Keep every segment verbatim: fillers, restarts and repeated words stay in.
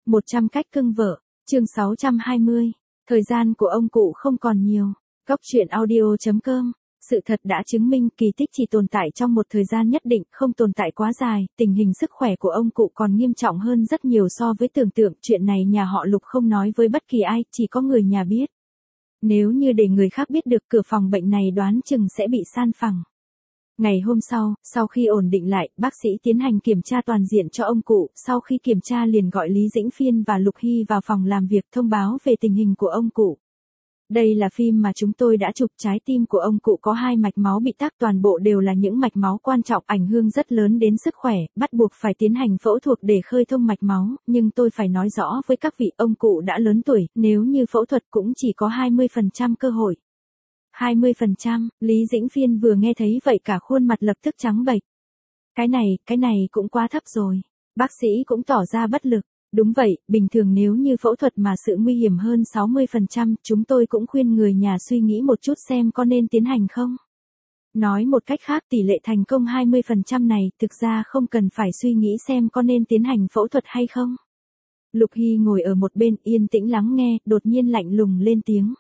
một trăm cách cưng vợ, chương sáu trăm hai mươi. Thời gian của ông cụ không còn nhiều. Góc truyện audio chấm com. Sự thật đã chứng minh kỳ tích chỉ tồn tại trong một thời gian nhất định, không tồn tại quá dài. Tình hình sức khỏe của ông cụ còn nghiêm trọng hơn rất nhiều so với tưởng tượng. Chuyện này nhà họ Lục không nói với bất kỳ ai, chỉ có người nhà biết. Nếu như để người khác biết được, cửa phòng bệnh này đoán chừng sẽ bị san phẳng. Ngày hôm sau, sau khi ổn định lại, bác sĩ tiến hành kiểm tra toàn diện cho ông cụ. Sau khi kiểm tra liền gọi Lý Dĩnh Phiên và Lục Hy vào phòng làm việc thông báo về tình hình của ông cụ. Đây là phim mà chúng tôi đã chụp. Trái tim của ông cụ có hai mạch máu bị tắc, toàn bộ đều là những mạch máu quan trọng, ảnh hưởng rất lớn đến sức khỏe, bắt buộc phải tiến hành phẫu thuật để khơi thông mạch máu. Nhưng tôi phải nói rõ với các vị, ông cụ đã lớn tuổi, nếu như phẫu thuật cũng chỉ có hai mươi phần trăm cơ hội. hai mươi phần trăm, Lý Dĩnh Phiên vừa nghe thấy vậy cả khuôn mặt lập tức trắng bệch. Cái này, cái này cũng quá thấp rồi. Bác sĩ cũng tỏ ra bất lực. Đúng vậy, bình thường nếu như phẫu thuật mà sự nguy hiểm hơn sáu mươi phần trăm, chúng tôi cũng khuyên người nhà suy nghĩ một chút xem có nên tiến hành không. Nói một cách khác, tỷ lệ thành công hai mươi phần trăm này, thực ra không cần phải suy nghĩ xem có nên tiến hành phẫu thuật hay không. Lục Hy ngồi ở một bên yên tĩnh lắng nghe, đột nhiên lạnh lùng lên tiếng.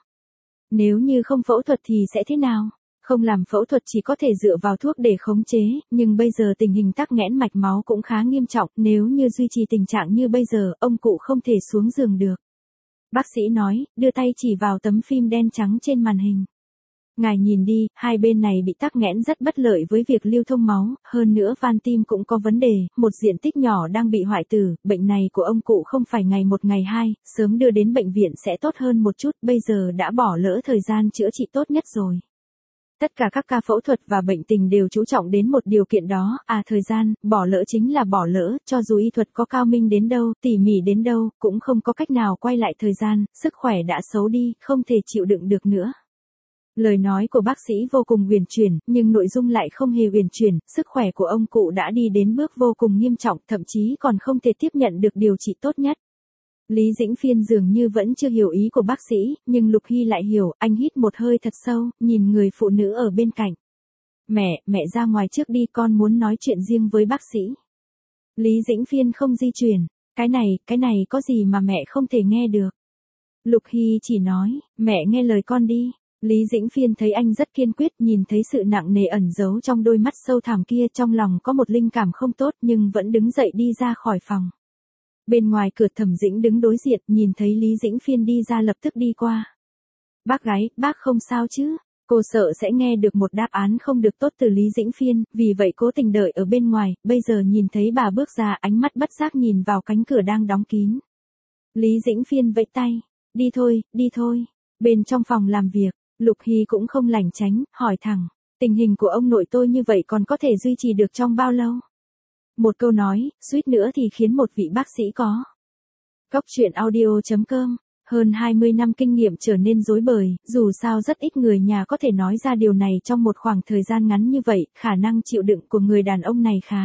Nếu như không phẫu thuật thì sẽ thế nào? Không làm phẫu thuật chỉ có thể dựa vào thuốc để khống chế, nhưng bây giờ tình hình tắc nghẽn mạch máu cũng khá nghiêm trọng, nếu như duy trì tình trạng như bây giờ, ông cụ không thể xuống giường được. Bác sĩ nói, đưa tay chỉ vào tấm phim đen trắng trên màn hình. Ngài nhìn đi, hai bên này bị tắc nghẽn rất bất lợi với việc lưu thông máu, hơn nữa van tim cũng có vấn đề, một diện tích nhỏ đang bị hoại tử, bệnh này của ông cụ không phải ngày một ngày hai, sớm đưa đến bệnh viện sẽ tốt hơn một chút, bây giờ đã bỏ lỡ thời gian chữa trị tốt nhất rồi. Tất cả các ca phẫu thuật và bệnh tình đều chú trọng đến một điều kiện đó, à thời gian, bỏ lỡ chính là bỏ lỡ, cho dù y thuật có cao minh đến đâu, tỉ mỉ đến đâu, cũng không có cách nào quay lại thời gian, sức khỏe đã xấu đi, không thể chịu đựng được nữa. Lời nói của bác sĩ vô cùng uyển chuyển, nhưng nội dung lại không hề uyển chuyển, sức khỏe của ông cụ đã đi đến bước vô cùng nghiêm trọng, thậm chí còn không thể tiếp nhận được điều trị tốt nhất. Lý Dĩnh Phiên dường như vẫn chưa hiểu ý của bác sĩ, nhưng Lục Hy lại hiểu, anh hít một hơi thật sâu, nhìn người phụ nữ ở bên cạnh. Mẹ, mẹ ra ngoài trước đi, con muốn nói chuyện riêng với bác sĩ. Lý Dĩnh Phiên không di chuyển, cái này, cái này có gì mà mẹ không thể nghe được. Lục Hy chỉ nói, mẹ nghe lời con đi. Lý Dĩnh Phiên thấy anh rất kiên quyết, nhìn thấy sự nặng nề ẩn giấu trong đôi mắt sâu thẳm kia, trong lòng có một linh cảm không tốt nhưng vẫn đứng dậy đi ra khỏi phòng. Bên ngoài cửa Thẩm Dĩnh đứng đối diện, nhìn thấy Lý Dĩnh Phiên đi ra lập tức đi qua. Bác gái, bác không sao chứ? Cô sợ sẽ nghe được một đáp án không được tốt từ Lý Dĩnh Phiên, vì vậy cố tình đợi ở bên ngoài, bây giờ nhìn thấy bà bước ra, ánh mắt bất giác nhìn vào cánh cửa đang đóng kín. Lý Dĩnh Phiên vẫy tay, đi thôi, đi thôi. Bên trong phòng làm việc, Lục Hy cũng không lảng tránh, hỏi thẳng, tình hình của ông nội tôi như vậy còn có thể duy trì được trong bao lâu? Một câu nói, suýt nữa thì khiến một vị bác sĩ có. Góc truyện audio chấm com. Hơn hai mươi năm kinh nghiệm trở nên rối bời, dù sao rất ít người nhà có thể nói ra điều này trong một khoảng thời gian ngắn như vậy, khả năng chịu đựng của người đàn ông này khá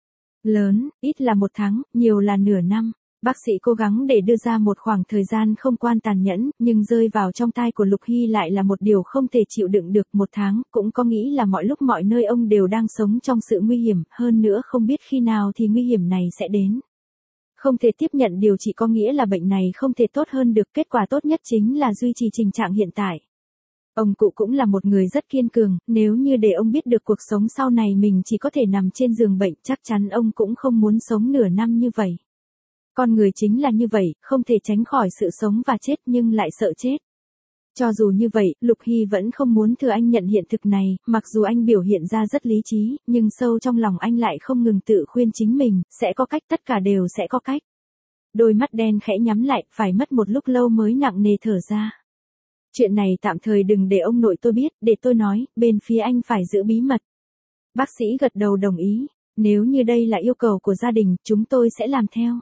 lớn, ít là một tháng, nhiều là nửa năm. Bác sĩ cố gắng để đưa ra một khoảng thời gian không quan tàn nhẫn, nhưng rơi vào trong tai của Lục Hy lại là một điều không thể chịu đựng được. Một tháng, cũng có nghĩ là mọi lúc mọi nơi ông đều đang sống trong sự nguy hiểm, hơn nữa không biết khi nào thì nguy hiểm này sẽ đến. Không thể tiếp nhận điều trị có nghĩa là bệnh này không thể tốt hơn được, kết quả tốt nhất chính là duy trì tình trạng hiện tại. Ông cụ cũng là một người rất kiên cường, nếu như để ông biết được cuộc sống sau này mình chỉ có thể nằm trên giường bệnh, chắc chắn ông cũng không muốn sống nửa năm như vậy. Con người chính là như vậy, không thể tránh khỏi sự sống và chết nhưng lại sợ chết. Cho dù như vậy, Lục Hy vẫn không muốn thừa anh nhận hiện thực này, mặc dù anh biểu hiện ra rất lý trí, nhưng sâu trong lòng anh lại không ngừng tự khuyên chính mình, sẽ có cách, tất cả đều sẽ có cách. Đôi mắt đen khẽ nhắm lại, phải mất một lúc lâu mới nặng nề thở ra. Chuyện này tạm thời đừng để ông nội tôi biết, để tôi nói, bên phía anh phải giữ bí mật. Bác sĩ gật đầu đồng ý, nếu như đây là yêu cầu của gia đình, chúng tôi sẽ làm theo.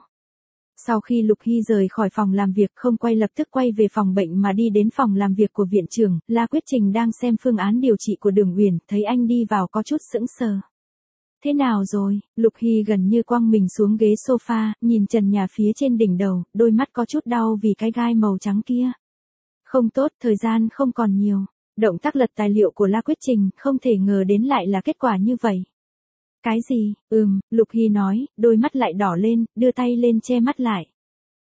Sau khi Lục Hy rời khỏi phòng làm việc không quay lập tức quay về phòng bệnh mà đi đến phòng làm việc của viện trưởng, La Quyết Trình đang xem phương án điều trị của Đường Uyển, thấy anh đi vào có chút sững sờ. Thế nào rồi? Lục Hy gần như quăng mình xuống ghế sofa, nhìn trần nhà phía trên đỉnh đầu, đôi mắt có chút đau vì cái gai màu trắng kia. Không tốt, thời gian không còn nhiều. Động tác lật tài liệu của La Quyết Trình, không thể ngờ đến lại là kết quả như vậy. Cái gì? Ừm, Lục Hy nói, đôi mắt lại đỏ lên, đưa tay lên che mắt lại.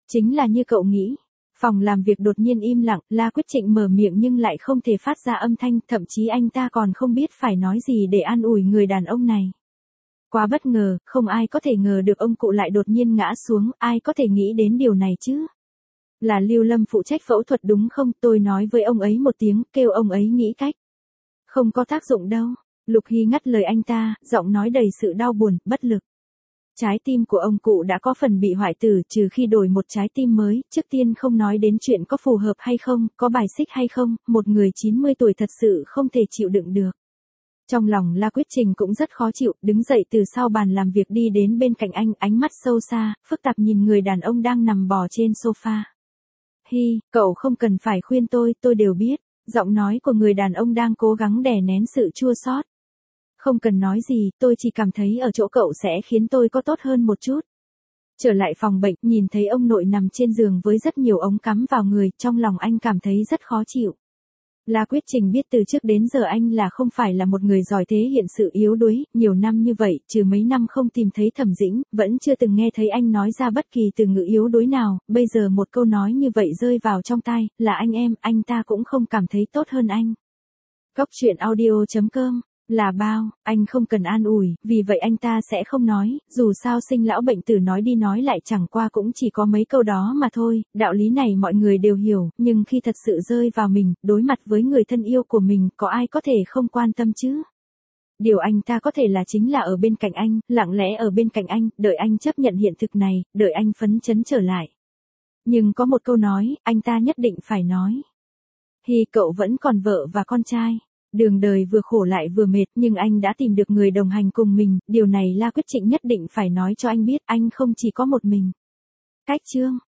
Chính là như cậu nghĩ. Phòng làm việc đột nhiên im lặng, La Quyết Trịnh mở miệng nhưng lại không thể phát ra âm thanh, thậm chí anh ta còn không biết phải nói gì để an ủi người đàn ông này. Quá bất ngờ, không ai có thể ngờ được ông cụ lại đột nhiên ngã xuống, ai có thể nghĩ đến điều này chứ? Là Lưu Lâm phụ trách phẫu thuật đúng không? Tôi nói với ông ấy một tiếng, kêu ông ấy nghĩ cách. Không có tác dụng đâu. Lục Hy ngắt lời anh ta, giọng nói đầy sự đau buồn, bất lực. Trái tim của ông cụ đã có phần bị hoại tử, trừ khi đổi một trái tim mới, trước tiên không nói đến chuyện có phù hợp hay không, có bài xích hay không, một người chín mươi tuổi thật sự không thể chịu đựng được. Trong lòng La Quyết Trình cũng rất khó chịu, đứng dậy từ sau bàn làm việc đi đến bên cạnh anh, ánh mắt sâu xa, phức tạp nhìn người đàn ông đang nằm bò trên sofa. Hi, cậu không cần phải khuyên tôi, tôi đều biết. Giọng nói của người đàn ông đang cố gắng đè nén sự chua xót. Không cần nói gì, tôi chỉ cảm thấy ở chỗ cậu sẽ khiến tôi có tốt hơn một chút. Trở lại phòng bệnh, nhìn thấy ông nội nằm trên giường với rất nhiều ống cắm vào người, trong lòng anh cảm thấy rất khó chịu. La Quyết Trình biết từ trước đến giờ anh là không phải là một người giỏi thể hiện sự yếu đuối, nhiều năm như vậy, trừ mấy năm không tìm thấy Thẩm Dĩnh, vẫn chưa từng nghe thấy anh nói ra bất kỳ từ ngữ yếu đuối nào, bây giờ một câu nói như vậy rơi vào trong tai, là anh em, anh ta cũng không cảm thấy tốt hơn anh. Cốc truyện audio chấm com Là bao, anh không cần an ủi, vì vậy anh ta sẽ không nói, dù sao sinh lão bệnh tử nói đi nói lại chẳng qua cũng chỉ có mấy câu đó mà thôi, đạo lý này mọi người đều hiểu, nhưng khi thật sự rơi vào mình, đối mặt với người thân yêu của mình, có ai có thể không quan tâm chứ? Điều anh ta có thể là chính là ở bên cạnh anh, lặng lẽ ở bên cạnh anh, đợi anh chấp nhận hiện thực này, đợi anh phấn chấn trở lại. Nhưng có một câu nói, anh ta nhất định phải nói. Hi, cậu vẫn còn vợ và con trai. Đường đời vừa khổ lại vừa mệt, nhưng anh đã tìm được người đồng hành cùng mình, điều này La Quyết Trịnh nhất định phải nói cho anh biết, anh không chỉ có một mình. Cách chương